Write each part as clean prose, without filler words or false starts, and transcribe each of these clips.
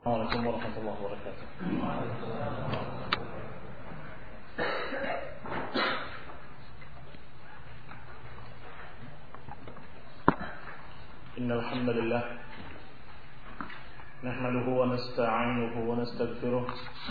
Assalamualaikum warahmatullahi wabarakatuh. Innal hamdalillah nahmaduhu wa nasta'inuhu wa nastaghfiruh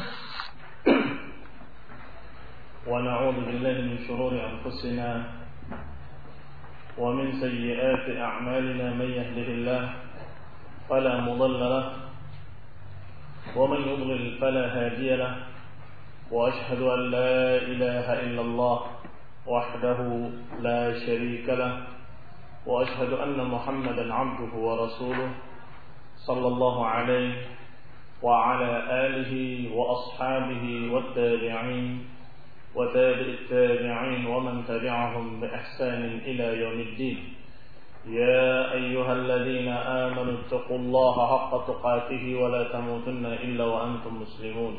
wa na'udzu billahi min shururi anfusina wa min sayyiati a'malina man yahdihillahu fala mudilla lahu ومن يضلل فلا هادي له وأشهد أن لا إله إلا الله وحده لا شريك له وأشهد أن محمدا عبده ورسوله صلى الله عليه وعلى آله وأصحابه والتابعين وتابع التابعين ومن تبعهم بإحسان إلى يوم الدين. يا أيها الذين آمنوا اتقوا الله حق تقاته ولا تموتن إلا وأنتم مسلمون.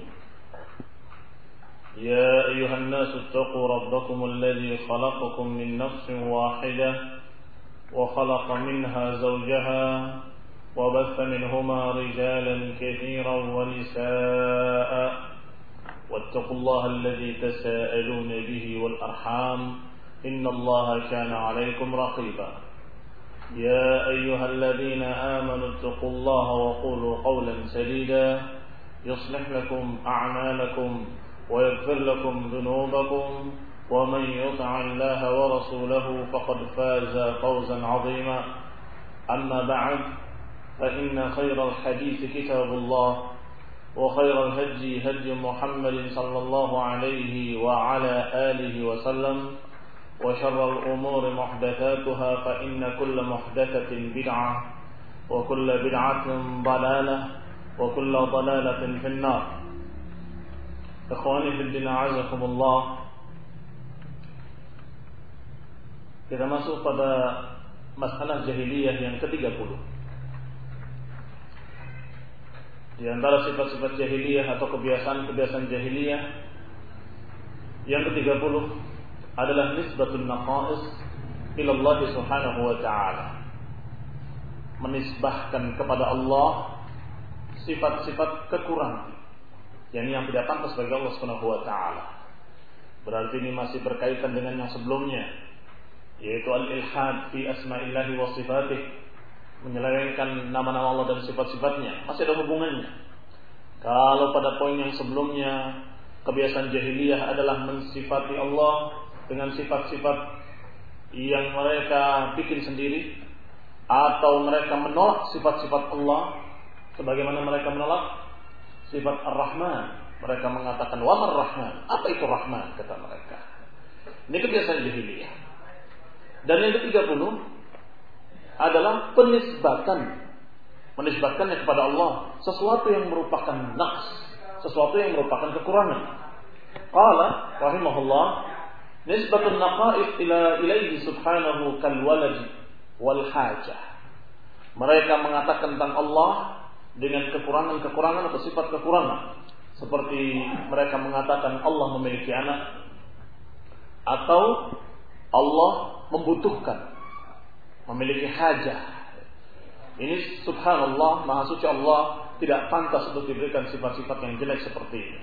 يا أيها الناس اتقوا ربكم الذي خلقكم من نفس واحدة وخلق منها زوجها وبث منهما رجالا كثيرا ونساء واتقوا الله الذي تساءلون به والأرحام إن الله كان عليكم رقيبا. يا أيها الذين آمنوا اتقوا الله وقولوا قولا سديدا يصلح لكم أعمالكم ويغفر لكم ذنوبكم ومن يطع الله ورسوله فقد فاز فوزا عظيما. أما بعد فإن خير الحديث كتاب الله وخير الهدي هدي محمد صلى الله عليه وعلى آله وسلم وشر الأمور محدثاتها فإن كل محدثة بدعة وكل بدعة ضلالة وكل ضلالة في النار. Ikhwani fillah a'azakumullah. Kita masuk pada masalah jahiliyah yang ke-30. Di antara sifat-sifat jahiliyah atau kebiasaan-kebiasaan jahiliyah yang ke-30 adalah nisbatun naqais ila Allah Subhanahu wa ta'ala. Menisbahkan kepada Allah sifat-sifat kekurangan yang tidak pantas bagi Allah Subhanahu wa ta'ala. Berarti ini masih berkaitan dengan yang sebelumnya, yaitu al-ilhad fi asma'illahi wa sifatih, menyelewengkan nama-nama Allah dan sifat-sifatnya. Masih ada hubungannya. Kalau pada poin yang sebelumnya kebiasaan jahiliyah adalah mensifati Allah dengan sifat-sifat yang mereka bikin sendiri, atau mereka menolak sifat-sifat Allah sebagaimana mereka menolak sifat Ar-Rahman. Mereka mengatakan wa mar-Rahman, apa itu Rahman, kata mereka. Ini kebiasaan jahiliyah. Dan yang ke-30 adalah menisbatkannya kepada Allah sesuatu yang merupakan naqs, sesuatu yang merupakan kekurangan. Qala rahimahullah, nisbatun naqais ilaihi subhanahu kal walad wal hajah. Mereka mengatakan tentang Allah dengan kekurangan-kekurangan atau sifat kekurangan, seperti mereka mengatakan Allah memiliki anak atau Allah membutuhkan, memiliki hajah. Ini subhanallah, maha suci Allah, tidak pantas untuk diberikan sifat-sifat yang jelek seperti ini.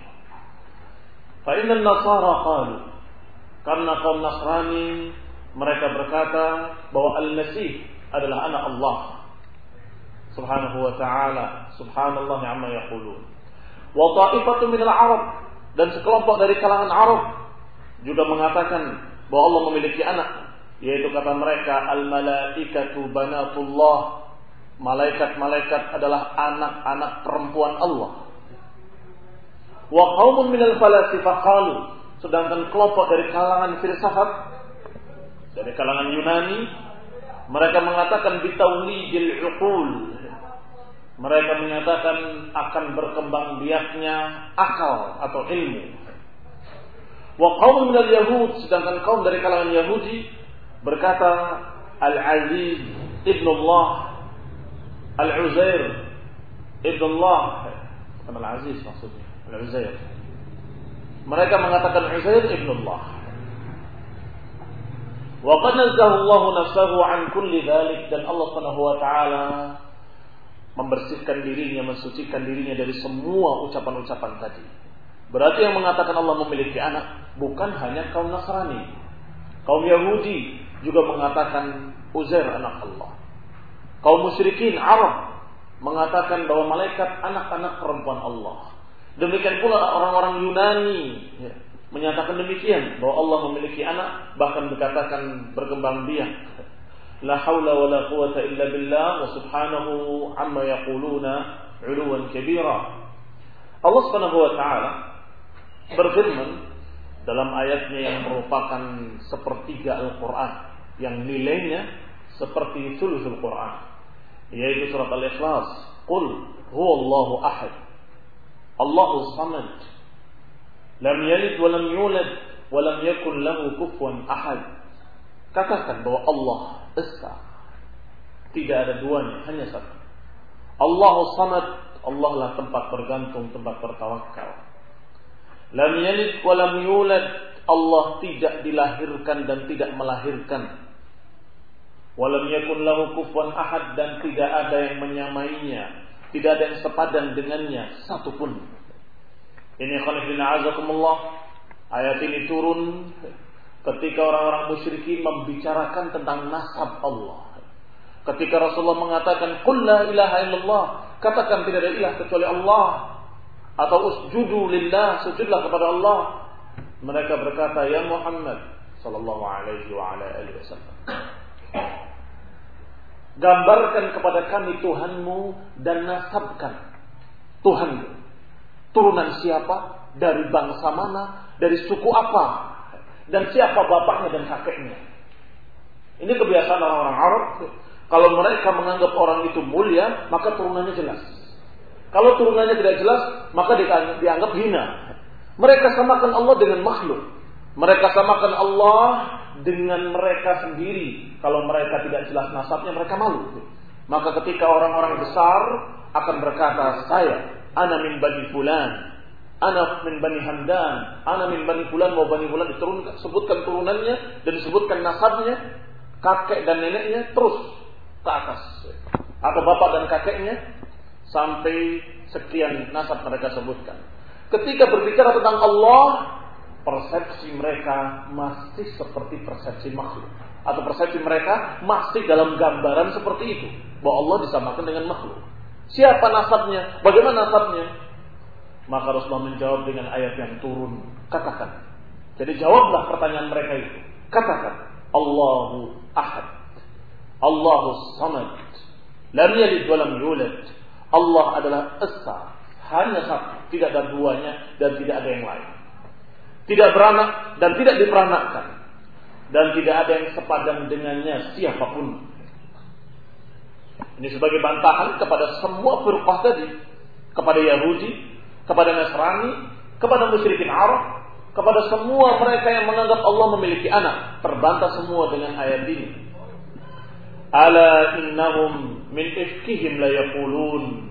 Fa inna an-nasara qalu, karena kaum Nasrani mereka berkata bahwa Al-Masih adalah anak Allah Subhanahu wa ta'ala. Subhanallah amma yaqulun. Wa ta'ifatu minal Arab, dan sekelompok dari kalangan Arab juga mengatakan bahwa Allah memiliki anak, yaitu kata mereka al-malaikatu banatullah, malaikat-malaikat adalah anak-anak perempuan Allah. Wa qaumun minal falasifah qalu, sedangkan kelompok dari kalangan filsafat, dari kalangan Yunani, mereka mengatakan bitawlijil uqul, mereka menyatakan akan berkembang biaknya akal atau ilmu. Wa qaum minal yahud, sedangkan kaum dari kalangan Yahudi berkata al-Aziz ibnullah, al-Uzair ibnullah, bukan al-Aziz maksudnya, al-Uzair. Mereka mengatakan Uzair ibnullah. Wa qad nazzaha Allah nafsahu an kulli dhalik, dan Allah Subhanahu wa taala membersihkan dirinya, mensucikan dirinya dari semua ucapan-ucapan tadi. Berarti yang mengatakan Allah memiliki anak bukan hanya kaum Nasrani. Kaum Yahudi juga mengatakan Uzair anak Allah. Kaum musyrikin Arab mengatakan bahwa malaikat anak-anak perempuan Allah. Demikian pula orang-orang Yunani menyatakan demikian, bahwa Allah memiliki anak, bahkan dikatakan berkembang biak. La haula wa la quwata illa billah wa subhanahu amma yaquluna 'uluwan kabira. Allah Subhanahu wa taala berfirman dalam ayatnya yang merupakan sepertiga Al-Qur'an, yang nilainya seperti thuluthul Qur'an, yaitu surat Al-Ikhlas. Qul huwallahu ahad, Allahus samad, lam yalid wa lam yulad wa lam yakul lahu kufuwan ahad. Katakan bahwa Allah Esa, tidak ada duanya, hanya satu. Allahus samad, Allah lah tempat bergantung, tempat bertawakal. Lam yalid wa lam yulad, Allah tidak dilahirkan dan tidak melahirkan. Wa lam yakun lahu kufuwan ahad, dan tidak ada yang menyamainya, tidak ada yang sepadan dengannya satupun. Ini khonifina azakumullah, ayat ini turun ketika orang-orang musyrikin membicarakan tentang nasab Allah. Ketika Rasulullah mengatakan qul la ilaha illallah, katakan tidak ada ilah kecuali Allah, atau usjudu lillah, sujudlah kepada Allah. Mereka berkata, ya Muhammad sallallahu alaihi wa ala alihi wasallam, gambarkan kepada kami Tuhanmu dan nasabkan Tuhanmu. Turunan siapa, dari bangsa mana, dari suku apa, dan siapa bapaknya dan kakeknya. Ini kebiasaan orang-orang Arab. Kalau mereka menganggap orang itu mulia, maka turunannya jelas. Kalau turunannya tidak jelas, maka dianggap hina. Mereka samakan Allah dengan makhluk. Mereka samakan Allah dengan mereka sendiri. Kalau mereka tidak jelas nasabnya, mereka malu. Maka ketika orang-orang besar akan berkata, saya, ana min bani fulan, ana min bani Hamdan, ana min bani fulan, wa bani fulan, disebutkan turunannya dan disebutkan nasabnya, kakek dan neneknya, terus ke atas, atau bapak dan kakeknya, sampai sekian nasab mereka sebutkan. Ketika berbicara tentang Allah, persepsi mereka masih seperti persepsi makhluk, atau persepsi mereka masih dalam gambaran seperti itu, bahwa Allah disamakan dengan makhluk. Siapa nasabnya? Bagaimana nasabnya? Maka Rasulullah menjawab dengan ayat yang turun. Katakan. Jadi jawablah pertanyaan mereka itu. Katakan. Allahu ahad, Allahus samad, lam yalid wa lam yulad. Allah adalah Esa, hanya satu, tidak ada duanya dan tidak ada yang lain. Tidak beranak dan tidak diperanakkan, dan tidak ada yang sepadan dengannya siapapun. Ini sebagai bantahan kepada semua firqah tadi, kepada Yahudi, kepada Nasrani, kepada musyrikin Arab, kepada semua mereka yang menganggap Allah memiliki anak. Terbantah semua dengan ayat ini. Ala innahum min ifkihim la yaqulun.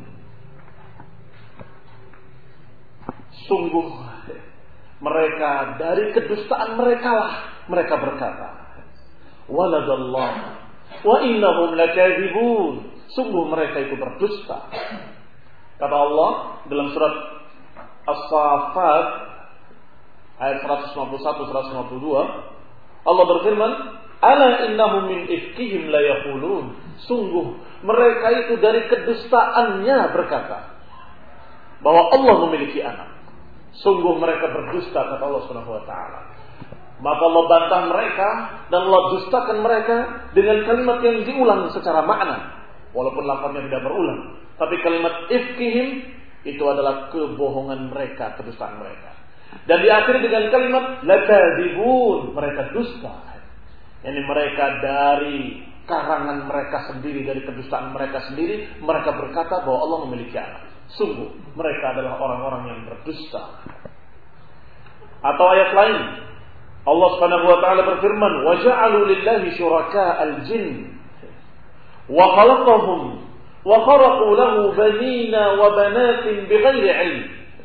Sungguh mereka dari kedustaan mereka lah mereka berkata, waladallah wa innahum lakadzibun. Sungguh mereka itu berdusta. Kata Allah dalam surat As-Saffat ayat 151-152, Allah berfirman, ala innahum min ifkihim la yaqulun. Sungguh mereka itu dari kedustaannya berkata bahwa Allah memiliki anak. Sungguh mereka berdusta, kata Allah Subhanahu wa taala. Maka Allah bantah mereka dan Allah dustakan mereka dengan kalimat yang diulang secara makna, walaupun lafaznya tidak berulang. Tapi kalimat ifkihim itu adalah kebohongan mereka, kedustaan mereka. Dan diakhiri dengan kalimat lakadzibun, mereka dusta. Yani mereka dari karangan mereka sendiri, dari kedustaan mereka sendiri, mereka berkata bahwa Allah memiliki anak. Sungguh mereka adalah orang-orang yang berdusta. Atau ayat lain, Allah Subhanahu wa taala berfirman, wa ja'alu lillahi syuraka'al jin wa khalaqahum wa kharaqu lahu banina wa banatin bighairi 'ilm.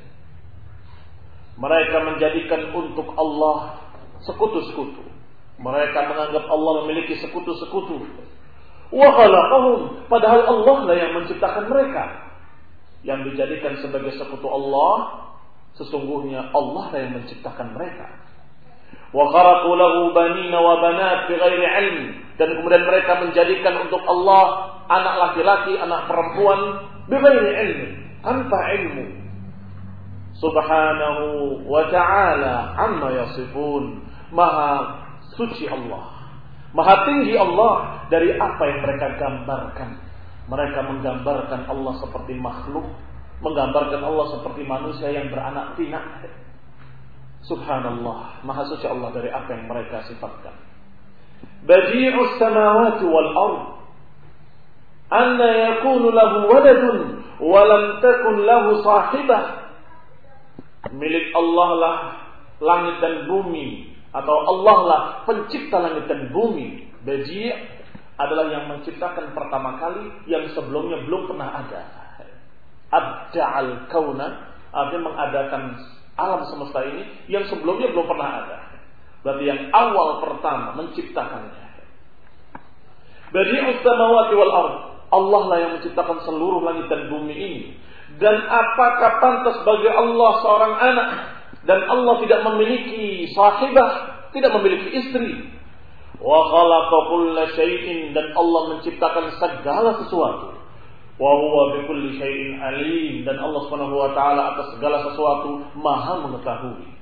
Mereka menjadikan untuk Allah sekutu-sekutu. Mereka menganggap Allah memiliki sekutu-sekutu. wa khalaqahum, padahal Allah lah yang menciptakan mereka. Yang dijadikan sebagai sekutu Allah, sesungguhnya Allah lah yang menciptakan mereka. Wa kharaqu lahu banina wa banat bighairi ilm, dan kemudian mereka menjadikan untuk Allah anak laki-laki, anak perempuan bighairi ilm, tanpa ilmu. Subhanahu wa ta'ala amma yasifun, maha suci Allah, maha tinggi Allah dari apa yang mereka gambarkan. Mereka menggambarkan Allah seperti makhluk, menggambarkan Allah seperti manusia yang beranak pinak. Subhanallah, maha suci Allah dari apa yang mereka sifatkan. Badi'us samawati wal ard, anna yakunu lahu waladun wa lam takun lahu sahibah. Milik Allah lah langit dan bumi, atau Allah lah pencipta langit dan bumi. Badi' adalah yang menciptakan pertama kali yang sebelumnya belum pernah ada. Abda'al kauna, artinya mengadakan alam semesta ini yang sebelumnya belum pernah ada. Berarti yang awal pertama menciptakannya. Badi'us samawati wal ard, Allah lah yang menciptakan seluruh langit dan bumi ini. Dan apakah pantas bagi Allah seorang anak, dan Allah tidak memiliki sahibah, tidak memiliki istri. Wa khalaqa kulla syai'in, dan Allah menciptakan segala sesuatu. Wa huwa bikulli syai'in alim, dan Allah Subhanahu wa taala atas segala sesuatu Maha mengetahui.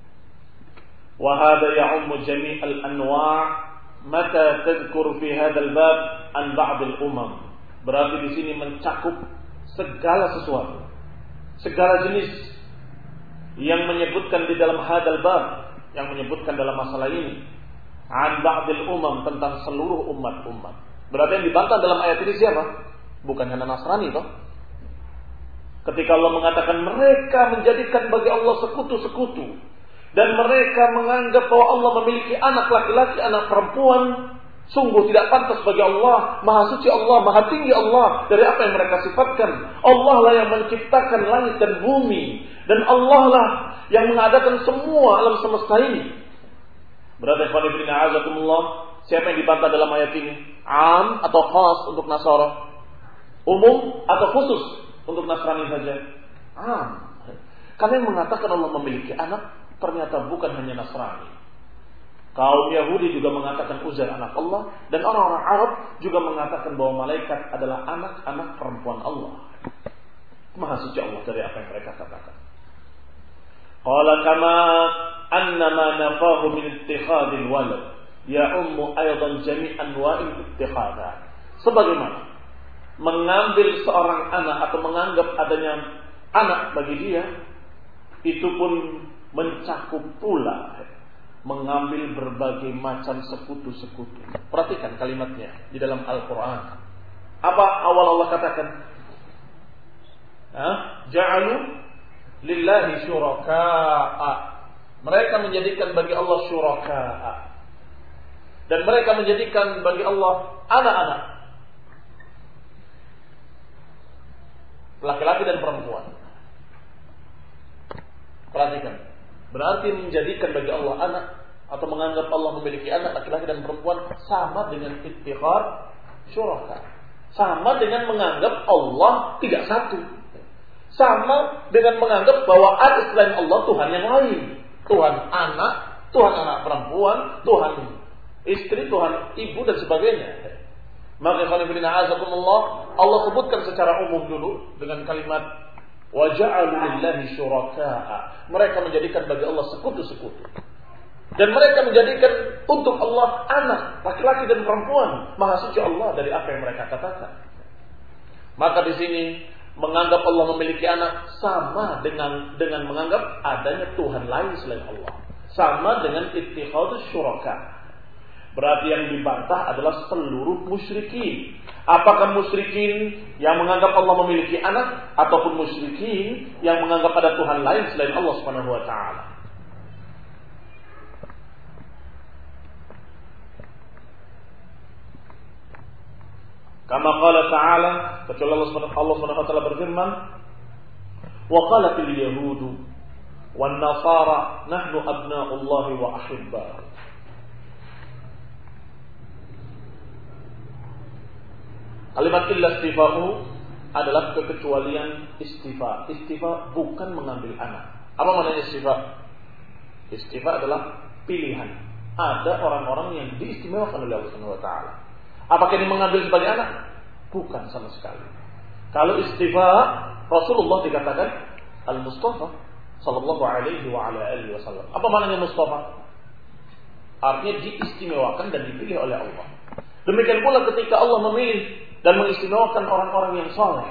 Wa hadha ya'ummu jami'al anwa' mata tadhkur fi hadzal bab an ba'd al-umam. Berarti di sini mencakup segala sesuatu, segala jenis yang menyebutkan di dalam hadzal bab, yang menyebutkan dalam masalah ini. An ba'dil umam, tentang seluruh umat-umat. Berarti yang dibantah dalam ayat ini siapa? Bukan hanya Nasrani toh. Ketika Allah mengatakan mereka menjadikan bagi Allah sekutu-sekutu, dan mereka menganggap bahwa Allah memiliki anak laki-laki, anak perempuan, sungguh tidak pantas bagi Allah. Maha suci Allah, maha tinggi Allah dari apa yang mereka sifatkan. Allah lah yang menciptakan langit dan bumi, dan Allah lah yang mengadakan semua alam semesta ini. Berarti siapa yang dibantah dalam ayat ini? Am atau khas untuk Nasara? Umum atau khusus untuk Nasrani saja? Am. Karena yang mengatakan Allah memiliki anak ternyata bukan hanya Nasrani. Kaum Yahudi juga mengatakan Uzair anak Allah, dan orang-orang Arab juga mengatakan bahwa malaikat adalah anak-anak perempuan Allah. Maha suci Allah dari apa yang mereka katakan. Qala kama annama nafahu min ittikhadil walad ya'ummu aidan jami'an wa'il ittikhadat. Sebagaimana mengambil seorang anak atau menganggap adanya anak bagi dia, itu pun mencakup pula mengambil berbagai macam sekutu-sekutu. Perhatikan kalimatnya di dalam Al-Quran. Apa awal Allah katakan? Ja'alu lillahi syuraka'a. Mereka menjadikan bagi Allah syuraka'a, dan mereka menjadikan bagi Allah anak-anak, laki-laki dan perempuan. Perhatikan, berarti menjadikan bagi Allah anak atau menganggap Allah memiliki anak laki-laki dan perempuan sama dengan ittikhad syuraka, sama dengan menganggap Allah tidak satu, sama dengan menganggap bahwa ada selain Allah Tuhan yang lain, Tuhan anak, Tuhan anak perempuan, Tuhan istri, Tuhan ibu dan sebagainya. Maka Allah sebutkan secara umum dulu dengan kalimat wa ja'alu lillahi syuraka'a. Mereka menjadikan bagi Allah sekutu-sekutu, dan mereka menjadikan untuk Allah anak laki-laki dan perempuan. Maha suci Allah dari apa yang mereka katakan. Maka di sini menganggap Allah memiliki anak sama dengan menganggap adanya Tuhan lain selain Allah, sama dengan ittikhadus syuraka. Berarti yang dibantah adalah seluruh musyrikin. Apakah musyrikin yang menganggap Allah memiliki anak, ataupun musyrikin yang menganggap ada Tuhan lain selain Allah Subhanahu wa taala. Kama qala ta'ala, kecuali Allah Subhanahu wa taala berfirman, wa qalatil yahudu wan nasara nahnu abna'ullahi wa ahibba'uh. Kalimat illa istifa'u adalah kekecualian istifa. Istifa bukan mengambil anak. Apa maknanya istifa? Istifa adalah pilihan. Ada orang-orang yang diistimewakan oleh Allah Subhanahu wa taala. Apakah ini mengambil sebagai anak? Bukan sama sekali. Kalau istifa, Rasulullah dikatakan al-Mustafa sallallahu alaihi wa ala alihi wasallam. Apa maknanya Mustafa? Artinya diistimewakan dan dipilih oleh Allah. Demikian pula ketika Allah memilih dan mengistimewakan orang-orang yang saleh.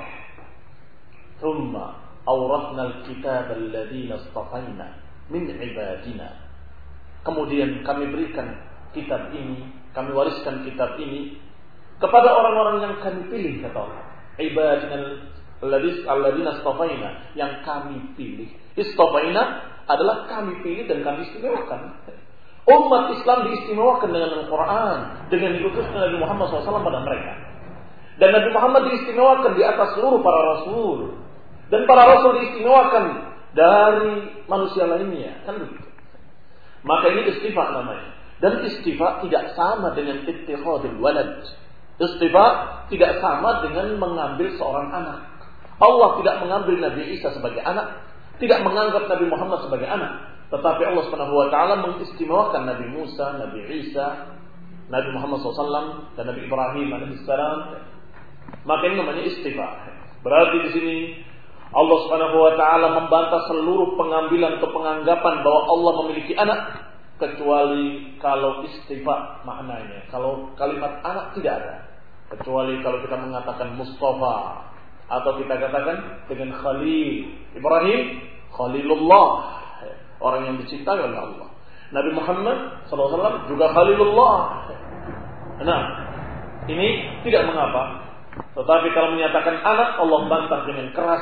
Tsumma awratna al-kitaba alladhina istafaina min ibadina. Kemudian kami berikan kitab ini, kami wariskan kitab ini kepada orang-orang yang kami pilih, kata Allah. Ibadina alladzina istafaina, yang kami pilih. Istafaina adalah kami pilih dan kami istimewakan. Umat Islam diistimewakan dengan Al-Quran, dengan diutusnya Nabi Muhammad SAW pada mereka. Dan Nabi Muhammad diistimewakan di atas seluruh para rasul. Dan para rasul diistimewakan dari manusia lainnya. Kan begitu. Maka ini istifa namanya. Dan istifa tidak sama dengan ittikhadul walad. Istifa tidak sama dengan mengambil seorang anak. Allah tidak mengambil Nabi Isa sebagai anak. Tidak menganggap Nabi Muhammad sebagai anak. Tetapi Allah Subhanahu wa taala mengistimewakan Nabi Musa, Nabi Isa, Nabi Muhammad SAW dan Nabi Ibrahim alaihissalam. Maka ini namanya istifa. Berarti di sini Allah Subhanahu wa taala membantah seluruh pengambilan atau penganggapan bahwa Allah memiliki anak, kecuali kalau istifa maknanya. Kalau kalimat anak tidak ada. Kecuali kalau kita mengatakan Mustafa atau kita katakan dengan Khalil. Ibrahim Khalilullah, orang yang dicintai oleh Allah. Nabi Muhammad SAW juga Khalilullah. Nah, ini tidak mengapa. Tetapi kalau menyatakan anak, Allah bantah dengan keras.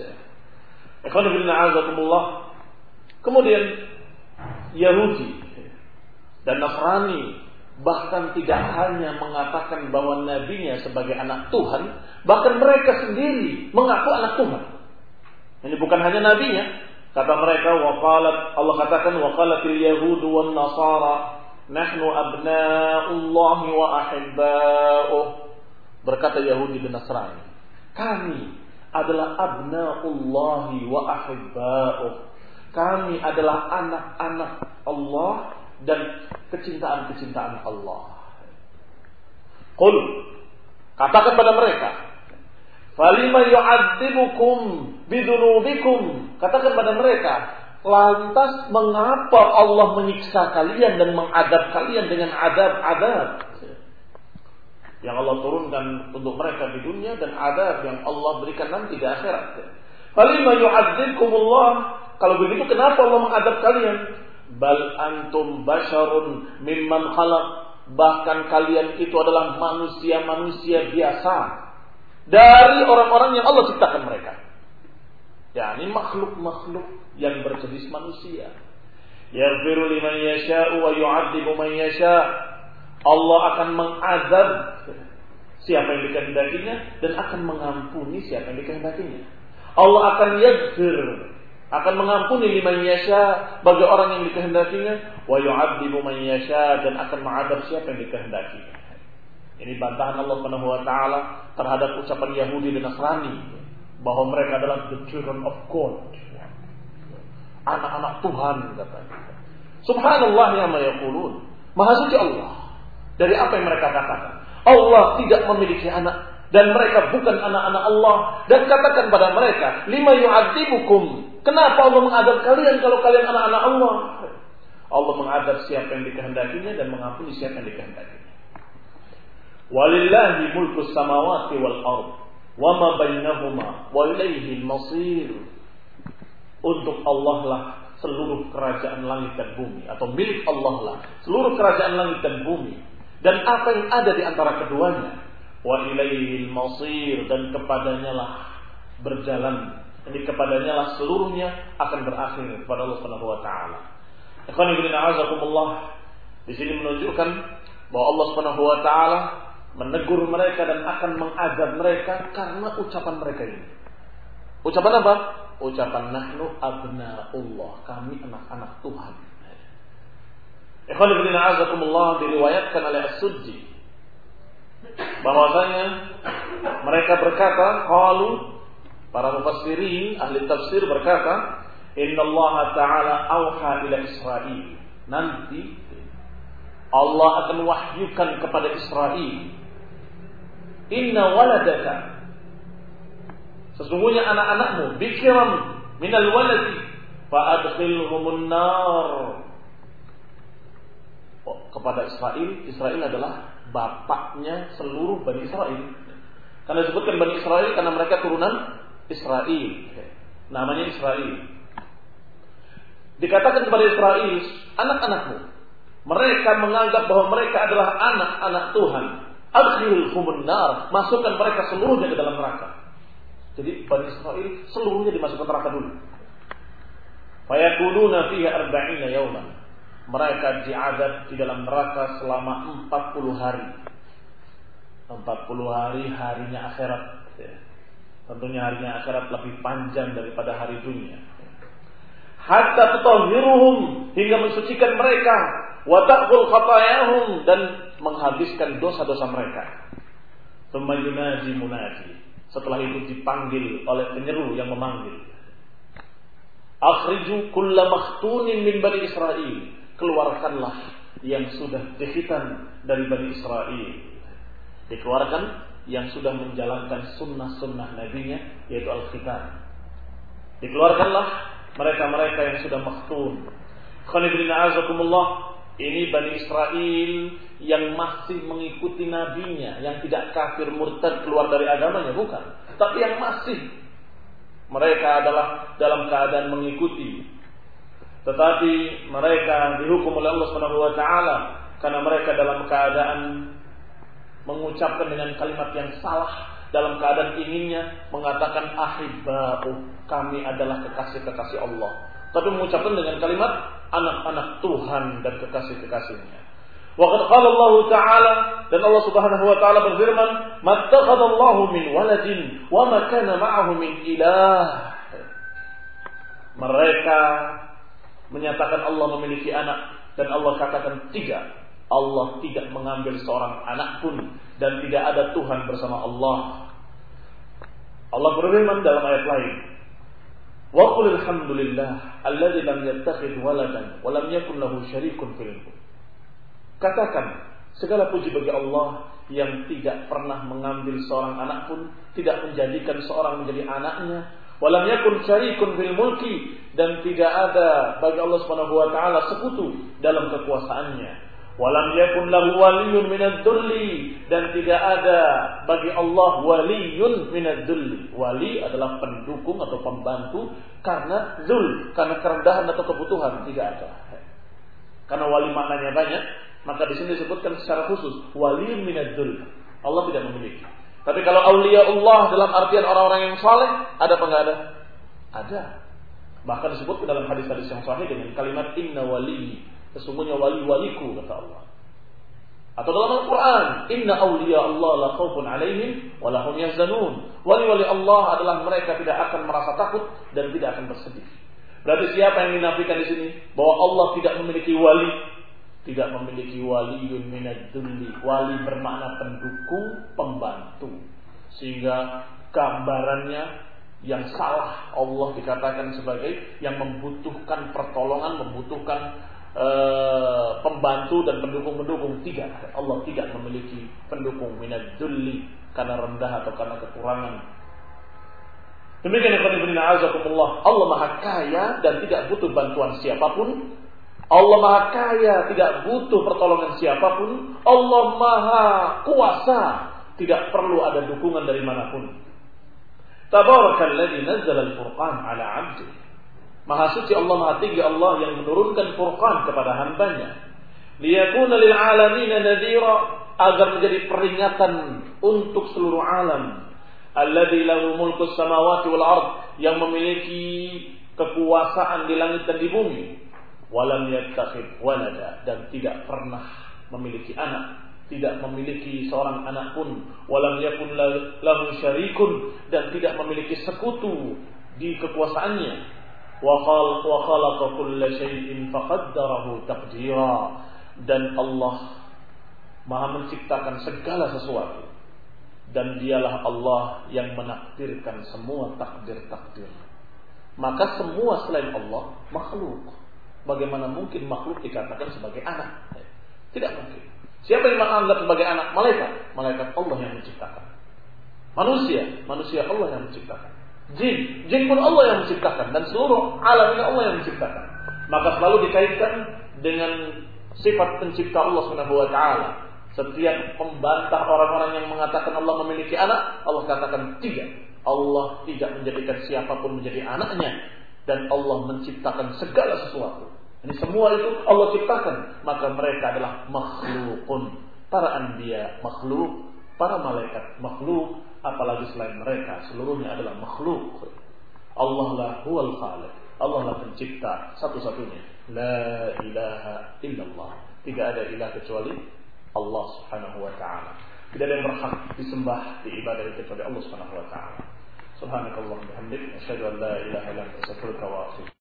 Kemudian Yahudi dan Nasrani bahkan tidak hanya mengatakan bahwa nabinya sebagai anak Tuhan, bahkan mereka sendiri mengaku anak Tuhan. Ini bukan hanya nabinya. Kata mereka, Allah katakan, waqalatil yahudu wan nasara nahnu abna'ullah wa ahibba'uh. Berkata Yahudi dan Nasrani, kami adalah abna'ullahi wa ahibba'uh. Kami adalah anak-anak Allah dan kecintaan-kecintaan Allah. Qul, katakan pada mereka, falima yu'adzibukum bidunubikum. Katakan pada mereka, lantas mengapa Allah menyiksa kalian dan mengadab kalian dengan adab-adab yang Allah turunkan untuk mereka di dunia dan adab yang Allah berikan nanti di akhirat. Falima yu'adzibukumullah. Kalau begitu kenapa Allah mengadab kalian? Bal antum basyarun mimman khalaq. Bahkan kalian itu adalah manusia-manusia biasa dari orang-orang yang Allah ciptakan mereka. Ya, ini makhluk-makhluk yang berjenis manusia. Yaghfiru liman yasha'u wa yu'adzibu man yasha'. Allah akan mengadab siapa yang dikehendakinya dan akan mengampuni siapa yang dikehendakinya. Allah akan yaghfir, akan mengampuni liman yasha bagi orang yang dikehendakinya, wa yu'adzibu man yasha, dan akan mengadab siapa yang dikehendakinya. Ini bantahan Allah Subhanahu wa taala terhadap ucapan Yahudi dan Nasrani bahwa mereka adalah the children of God, anak-anak Tuhan katanya. Subhanallah ya ma yaqulun. Maha suci Allah dari apa yang mereka katakan. Allah tidak memiliki anak dan mereka bukan anak-anak Allah. Dan katakan pada mereka, lima yu'adzibukum. Kenapa Allah mengadab kalian kalau kalian anak-anak Allah? Allah mengadab siapa yang dikehendakinya dan mengampuni siapa yang dikehendakinya. Walillahi mulkus samawati wal ard wa ma bainahuma wa ilaihi al-masir. Untuk Allah lah seluruh kerajaan langit dan bumi, atau milik Allah lah seluruh kerajaan langit dan bumi dan apa yang ada di antara keduanya. Wa ilaihil masir, dan kepadanya lah berjalan. Jadi kepadanya lah seluruhnya akan berakhir kepada Allah Subhanahu wa taala. Ikhwan fillah a'azakumullah. Di sini menunjukkan bahwa Allah Subhanahu wa taala menegur mereka dan akan mengazab mereka karena ucapan mereka ini. Ucapan apa? Ucapan nahnu abna'ullah, kami anak-anak Tuhan. Ikhwan fillah a'azakumullah, diriwayatkan oleh As-Suddi bahwasanya mereka berkata, qalu, para mufassirin ahli tafsir berkata, innallaha ta'ala auha ila Israil. Nanti Allah akan wahyukan kepada Israil, inna waladaka, sesungguhnya anak-anakmu, bikiran minal waladi fa'adkhilhumun nar. Kepada Israel adalah bapaknya seluruh Bani Israel. Karena disebutkan Bani Israel karena mereka turunan Israel, namanya Israel. Dikatakan kepada Israel, anak-anakmu, mereka menganggap bahwa mereka adalah anak-anak Tuhan. Adkhilhumun nar, masukkan mereka seluruhnya ke dalam neraka. Jadi Bani Israel seluruhnya dimasukkan neraka dulu. Fayakununa fiha 40 yawman. Mereka diazab di dalam neraka selama 40 hari. 40 hari harinya akhirat. Tentunya harinya akhirat lebih panjang daripada hari dunia. Hatta tutahhiruhum, hingga mensucikan mereka, wa ta'khul khatayahum, dan menghabiskan dosa-dosa mereka. Tsumma yunaji munadi. Setelah itu dipanggil oleh penyeru yang memanggil. Akhriju kulla makhtunin min Bani Israil. Keluarkanlah yang sudah dikhitan dari Bani Israel. Dikeluarkan yang sudah menjalankan sunnah-sunnah nabinya, yaitu al-khitan. Dikeluarkanlah mereka-mereka yang sudah makhtun. Khonibina azakumullah, ini Bani Israel yang masih mengikuti nabinya, yang tidak kafir murtad keluar dari agamanya, bukan. Tapi yang masih, mereka adalah dalam keadaan mengikuti. Tetapi mereka dihukum oleh Allah Subhanahu wa taala karena mereka dalam keadaan mengucapkan dengan kalimat yang salah, dalam keadaan inginnya mengatakan ahibba'u, kami adalah kekasih-kekasih Allah, tapi mengucapkan dengan kalimat anak-anak Tuhan dan kekasih-kekasihnya. Wa qad qala Allah taala, dan Allah Subhanahu wa taala berfirman, mattakhadallahu min waladin wa ma kana ma'ahu min ilah. Mereka menyatakan Allah memiliki anak, dan Allah katakan tidak. Allah tidak mengambil seorang anak pun, dan tidak ada Tuhan bersama Allah. Allah berfirman dalam ayat lain, wa qul alhamdulillah alladzi lam yattakhidh waladan wa lam yakul lahu syarikun fil mulk. Katakan segala puji bagi Allah yang tidak pernah mengambil seorang anak pun, tidak menjadikan seorang menjadi anaknya. Walam yakun syarikun fil mulki, dan tidak ada bagi Allah Subhanahu wa taala sekutu dalam kekuasaannya. Walam yakun lahu waliyyun minadh-dhulli, dan tidak ada bagi Allah waliyyun minadh-dhulli. Wali adalah pendukung atau pembantu karena dzul, karena kerendahan atau kebutuhan, tidak ada. Karena wali maknanya banyak, maka di sini disebutkan secara khusus waliyyun minadh-dhull. Allah tidak memiliki. Tapi kalau aulia Allah dalam artian orang-orang yang saleh, ada apa enggak ada? Ada. Bahkan disebut dalam hadis-hadis yang sahih dengan kalimat inna wali, sesungguhnya wali-waliku, kata Allah. Atau dalam Al-Quran, inna aulia Allah la khaufun alaihim wa la hum yahzanun. Wali-wali Allah adalah mereka tidak akan merasa takut dan tidak akan bersedih. Berarti siapa yang dinafikan di sini bahwa Allah tidak memiliki wali? Tidak memiliki waliyun minadz-dzulli. Wali bermakna pendukung, pembantu. Sehingga gambarannya yang salah, Allah dikatakan sebagai yang membutuhkan pertolongan, membutuhkan pembantu dan pendukung-pendukung. Tidak, Allah tidak memiliki pendukung minadz-dzulli karena rendah atau karena kekurangan. Demikian ikhwan azakumullah, Allah Maha Kaya dan tidak butuh bantuan siapapun. Allah Maha Kaya, tidak butuh pertolongan siapapun. Allah Maha Kuasa, tidak perlu ada dukungan dari manapun. Tabarakalladzi nazzala al-Furqan ala 'abdihi. Maha suci Allah, Maha tinggi Allah yang menurunkan Furqan kepada hambanya. Liyakuna lil 'alamin nadhira, agar menjadi peringatan untuk seluruh alam. Alladzi lahu mulku samawati wal ard, yang memiliki kekuasaan di langit dan di bumi. Walam yattakhidh walada, dan tidak pernah memiliki anak, tidak memiliki seorang anak pun. Walam yakun lahu syarikun, dan tidak memiliki sekutu di kekuasaannya. Wa khalaqa kulla syai'in faqaddarahu taqdira, dan Allah Maha menciptakan segala sesuatu. Dan dialah Allah yang menakdirkan semua takdir-takdir. Maka semua selain Allah makhluk. Bagaimana mungkin makhluk dikatakan sebagai anak? Tidak mungkin. Siapa yang menganggap sebagai anak? Malaikat. Malaikat Allah yang menciptakan. Manusia Allah yang menciptakan. Jin pun Allah yang menciptakan. Dan seluruh alam ini Allah yang menciptakan. Maka selalu dikaitkan dengan sifat pencipta Allah SWT. Setiap membantah orang-orang yang mengatakan Allah memiliki anak, Allah katakan tidak. Allah tidak menjadikan siapapun menjadi anaknya. Dan Allah menciptakan segala sesuatu. Ini semua itu Allah ciptakan. Maka mereka adalah makhlukun. Para anbiya makhluk, para malaikat makhluk, apalagi selain mereka seluruhnya adalah makhluk. Allah lah huwal khaliq. Allah lah pencipta satu-satunya. La ilaha illallah. Tidak ada ilah kecuali Allah Subhanahu wa taala. Tidak ada yang berhak disembah, diibadahi kecuali Allah Subhanahu wa taala. Subhanakallahumma wa bihamdika asyhadu an la ilaha illa anta astaghfiruka wa atubu